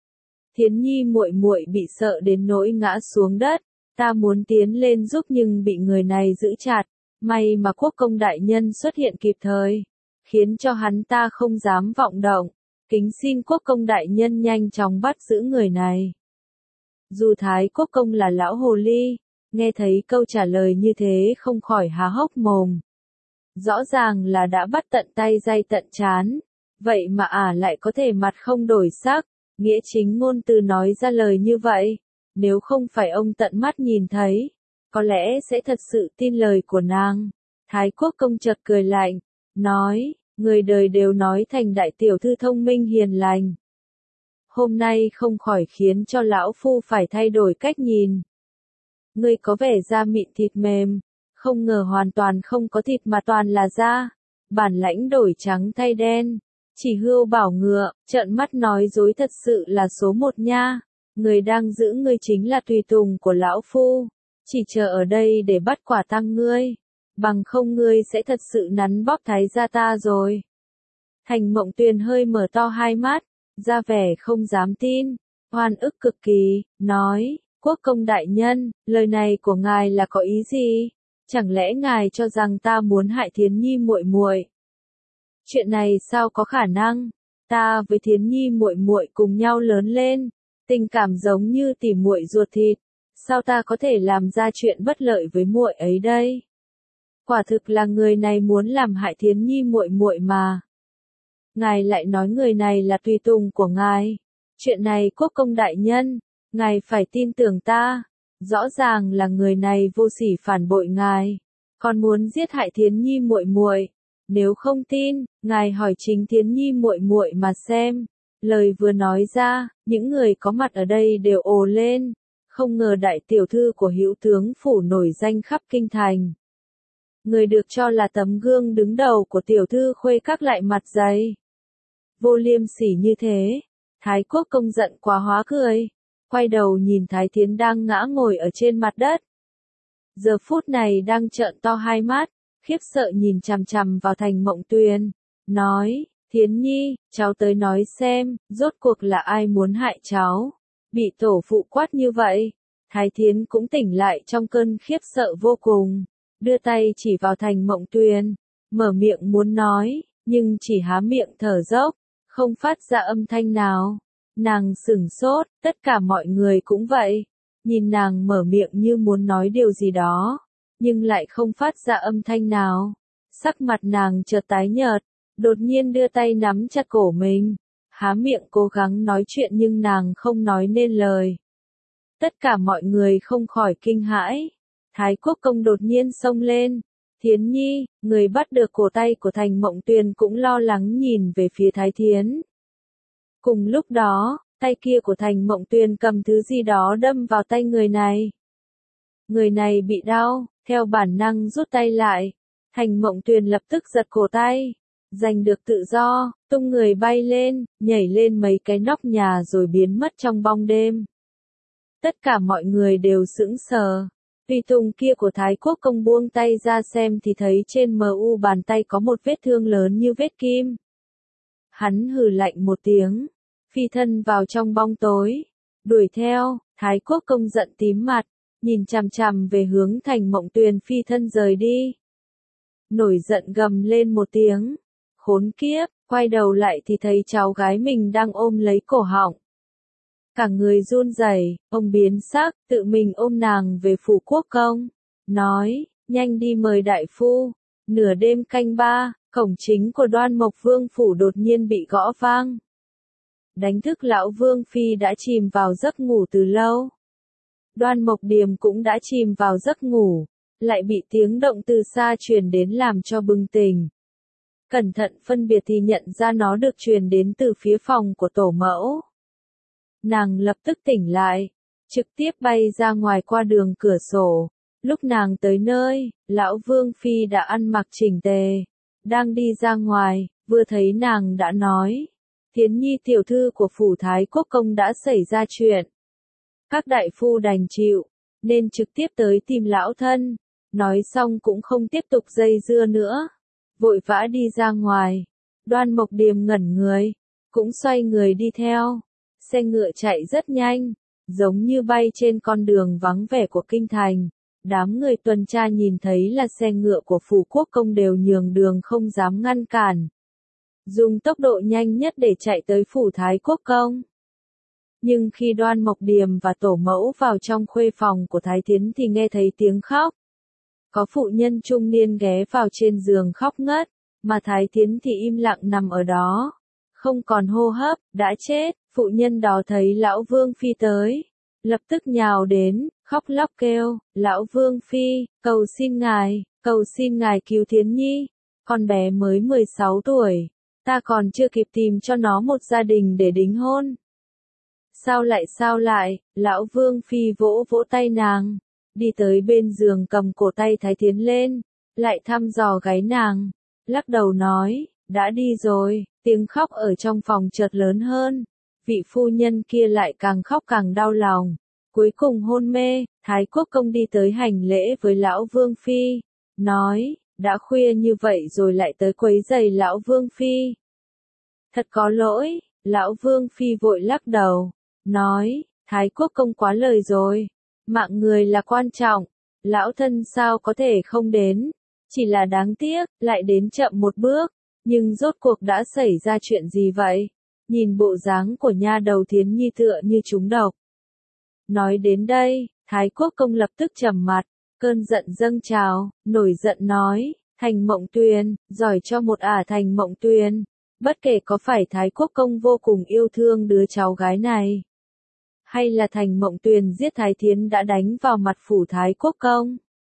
Thiến Nhi muội bị sợ đến nỗi ngã xuống đất, ta muốn tiến lên giúp nhưng bị người này giữ chặt, may mà Quốc công đại nhân xuất hiện kịp thời, khiến cho hắn ta không dám vọng động, kính xin Quốc công đại nhân nhanh chóng bắt giữ người này. Dù Thái Quốc công là lão hồ ly, nghe thấy câu trả lời như thế không khỏi há hốc mồm. Rõ ràng là đã bắt tận tay day tận chán, vậy mà lại có thể mặt không đổi sắc, nghĩa chính ngôn từ nói ra lời như vậy, nếu không phải ông tận mắt nhìn thấy, có lẽ sẽ thật sự tin lời của nàng. Thái Quốc công chợt cười lạnh, nói, người đời đều nói Thành đại tiểu thư thông minh hiền lành. Hôm nay không khỏi khiến cho lão phu phải thay đổi cách nhìn. Ngươi có vẻ da mịn thịt mềm, không ngờ hoàn toàn không có thịt mà toàn là da, bản lãnh đổi trắng thay đen, chỉ hươu bảo ngựa, trợn mắt nói dối thật sự là số một nha, người đang giữ ngươi chính là tùy tùng của lão phu, chỉ chờ ở đây để bắt quả tang ngươi, bằng không ngươi sẽ thật sự nắn bóp thái gia ta rồi. Thành Mộng Tuyền hơi mở to hai mắt, ra vẻ không dám tin, oan ức cực kỳ, nói, Quốc công đại nhân, lời này của ngài là có ý gì? chẳng lẽ ngài cho rằng ta muốn hại Thiến Nhi muội muội? Chuyện này sao có khả năng? Ta với Thiến Nhi muội muội cùng nhau lớn lên, tình cảm giống như tỉ muội ruột thịt, sao ta có thể làm ra chuyện bất lợi với muội ấy đây? Quả thực là người này muốn làm hại Thiến Nhi muội muội mà. Ngài lại nói người này là tùy tùng của ngài. Chuyện này Quốc công đại nhân, ngài phải tin tưởng ta. Rõ ràng là người này vô sỉ phản bội ngài, còn muốn giết hại Thiến Nhi muội muội. Nếu không tin, ngài hỏi chính Thiến Nhi muội muội mà xem. Lời vừa nói ra, những người có mặt ở đây đều ồ lên. Không ngờ đại tiểu thư của Hữu tướng phủ nổi danh khắp kinh thành. Người được cho là tấm gương đứng đầu của tiểu thư Khuê Các lại mặt dày. Vô liêm sỉ như thế, Thái Quốc công giận quá hóa cười, quay đầu nhìn Thái Thiến đang ngã ngồi ở trên mặt đất. Giờ phút này đang trợn to hai mắt, khiếp sợ nhìn chằm chằm vào Thành Mộng Tuyền, nói, Thiến Nhi, cháu tới nói xem, rốt cuộc là ai muốn hại cháu, bị tổ phụ quát như vậy. Thái Thiến cũng tỉnh lại trong cơn khiếp sợ vô cùng, đưa tay chỉ vào Thành Mộng Tuyền, mở miệng muốn nói, nhưng chỉ há miệng thở dốc, không phát ra âm thanh nào. Nàng sửng sốt, tất cả mọi người cũng vậy, nhìn nàng mở miệng như muốn nói điều gì đó, nhưng lại không phát ra âm thanh nào. Sắc mặt nàng chợt tái nhợt, đột nhiên đưa tay nắm chặt cổ mình, há miệng cố gắng nói chuyện nhưng nàng không nói nên lời. Tất cả mọi người không khỏi kinh hãi. Thái Quốc công đột nhiên xông lên. Thiến Nhi, người bắt được cổ tay của Thành Mộng Tuyền cũng lo lắng nhìn về phía Thái Thiến. Cùng lúc đó, tay kia của Thành Mộng Tuyền cầm thứ gì đó đâm vào tay người này. Người này bị đau, theo bản năng rút tay lại. Thành Mộng Tuyền lập tức giật cổ tay, giành được tự do, tung người bay lên, nhảy lên mấy cái nóc nhà rồi biến mất trong bóng đêm. Tất cả mọi người đều sững sờ. Tùy tùng kia của Thái Quốc công buông tay ra xem thì thấy trên mu bàn tay có một vết thương lớn như vết kim. Hắn hừ lạnh một tiếng, phi thân vào trong bóng tối, đuổi theo. Thái Quốc công giận tím mặt, nhìn chằm chằm về hướng Thành Mộng Tuyền phi thân rời đi. Nổi giận gầm lên một tiếng, khốn kiếp, quay đầu lại thì thấy cháu gái mình đang ôm lấy cổ họng. Cả người run rẩy, ông biến sắc, tự mình ôm nàng về phủ quốc công, nói, nhanh đi mời đại phu. Nửa đêm canh ba, cổng chính của Đoan Mộc Vương phủ đột nhiên bị gõ vang. Đánh thức lão Vương phi đã chìm vào giấc ngủ từ lâu. Đoan Mộc Điềm cũng đã chìm vào giấc ngủ, lại bị tiếng động từ xa truyền đến làm cho bừng tỉnh. Cẩn thận phân biệt thì nhận ra nó được truyền đến từ phía phòng của tổ mẫu. Nàng lập tức tỉnh lại, trực tiếp bay ra ngoài qua đường cửa sổ. Lúc nàng tới nơi, lão Vương phi đã ăn mặc chỉnh tề, đang đi ra ngoài, vừa thấy nàng đã nói, Thiến Nhi tiểu thư của phủ Thái Quốc công đã xảy ra chuyện. Các đại phu đành chịu, nên trực tiếp tới tìm lão thân. Nói xong cũng không tiếp tục dây dưa nữa, vội vã đi ra ngoài. Đoan Mộc Điềm ngẩn người, cũng xoay người đi theo. Xe ngựa chạy rất nhanh, giống như bay trên con đường vắng vẻ của kinh thành. Đám người tuần tra nhìn thấy là xe ngựa của phủ quốc công đều nhường đường không dám ngăn cản. Dùng tốc độ nhanh nhất để chạy tới phủ Thái Quốc công. Nhưng khi Đoan Mộc Điềm và tổ mẫu vào trong khuê phòng của Thái Thiến thì nghe thấy tiếng khóc. Có phụ nhân trung niên ghé vào trên giường khóc ngất, mà Thái Thiến thì im lặng nằm ở đó. Không còn hô hấp, đã chết. Phụ nhân đó thấy lão Vương phi tới, lập tức nhào đến, khóc lóc kêu, lão Vương phi, cầu xin ngài cứu Thiến Nhi, con bé mới 16 tuổi, ta còn chưa kịp tìm cho nó một gia đình để đính hôn. Sao lại, lão Vương phi vỗ vỗ tay nàng, đi tới bên giường cầm cổ tay Thái Thiến lên, lại thăm dò gáy nàng, lắc đầu nói, đã đi rồi. Tiếng khóc ở trong phòng chợt lớn hơn. Vị phu nhân kia lại càng khóc càng đau lòng. Cuối cùng hôn mê, Thái Quốc công đi tới hành lễ với lão Vương phi, nói, đã khuya như vậy rồi lại tới quấy rầy lão Vương phi. Thật có lỗi, lão Vương phi vội lắc đầu, nói, Thái Quốc công quá lời rồi, mạng người là quan trọng, Lão thân sao có thể không đến, chỉ là đáng tiếc, lại đến chậm một bước, nhưng rốt cuộc đã xảy ra chuyện gì vậy? Nhìn bộ dáng của nha đầu Thiến Nhi tựa như trúng độc. Nói đến đây, Thái Quốc Công lập tức trầm mặt, cơn giận dâng trào, nổi giận nói, Thành Mộng Tuyền, giỏi cho một Thành Mộng Tuyền, bất kể có phải Thái Quốc Công vô cùng yêu thương đứa cháu gái này, hay là Thành Mộng Tuyền giết Thái Thiến đã đánh vào mặt phủ Thái Quốc Công,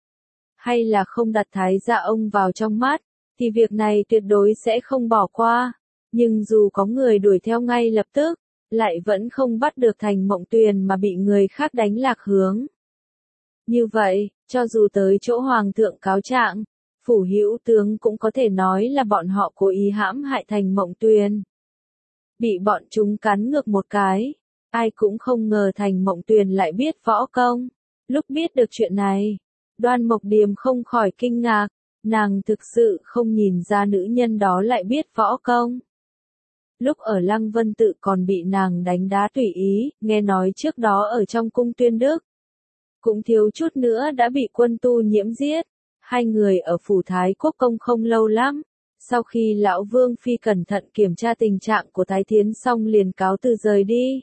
hay là không đặt Thái gia ông vào trong mắt, thì việc này tuyệt đối sẽ không bỏ qua. Nhưng dù có người đuổi theo ngay lập tức, lại vẫn không bắt được Thành Mộng Tuyền mà bị người khác đánh lạc hướng. Như vậy, cho dù tới chỗ Hoàng thượng cáo trạng, phủ hữu tướng cũng có thể nói là bọn họ cố ý hãm hại Thành Mộng Tuyền. Bị bọn chúng cắn ngược một cái, ai cũng không ngờ Thành Mộng Tuyền lại biết võ công. Lúc biết được chuyện này, Đoan Mộc Điềm không khỏi kinh ngạc, nàng thực sự không nhìn ra nữ nhân đó lại biết võ công. Lúc ở Lăng Vân Tự còn bị nàng đánh đá tùy ý, nghe nói trước đó ở trong cung Tuyên Đức, cũng thiếu chút nữa đã bị quân tu nhiễm giết. Hai người ở phủ Thái Quốc Công không lâu lắm, sau khi lão Vương Phi cẩn thận kiểm tra tình trạng của Thái Thiến xong liền cáo từ rời đi.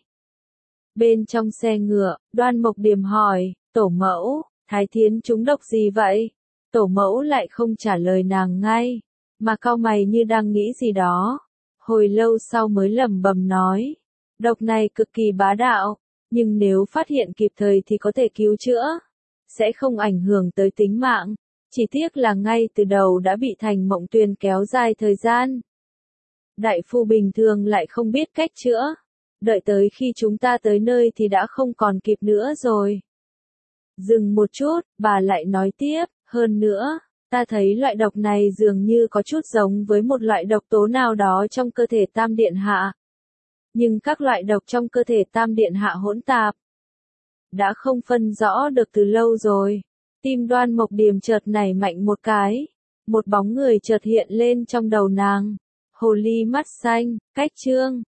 Bên trong xe ngựa, Đoan Mộc Điềm hỏi, tổ mẫu, Thái Thiến trúng độc gì vậy? Tổ mẫu lại không trả lời nàng ngay, mà cau mày như đang nghĩ gì đó. Hồi lâu sau mới lẩm bẩm nói, độc này cực kỳ bá đạo, nhưng nếu phát hiện kịp thời thì có thể cứu chữa, sẽ không ảnh hưởng tới tính mạng. Chỉ tiếc là ngay từ đầu đã bị Thành Mộng Tuyền kéo dài thời gian. Đại phu bình thường lại không biết cách chữa, đợi tới khi chúng ta tới nơi thì đã không còn kịp nữa rồi. Dừng một chút, bà lại nói tiếp, hơn nữa, ta thấy loại độc này dường như có chút giống với một loại độc tố nào đó trong cơ thể Tam Điện Hạ. Nhưng các loại độc trong cơ thể Tam Điện Hạ hỗn tạp, đã không phân rõ được từ lâu rồi. Tim Đoan Mộc Điềm chợt nảy mạnh một cái, một bóng người chợt hiện lên trong đầu nàng. Hồ ly mắt xanh, Cách Trương.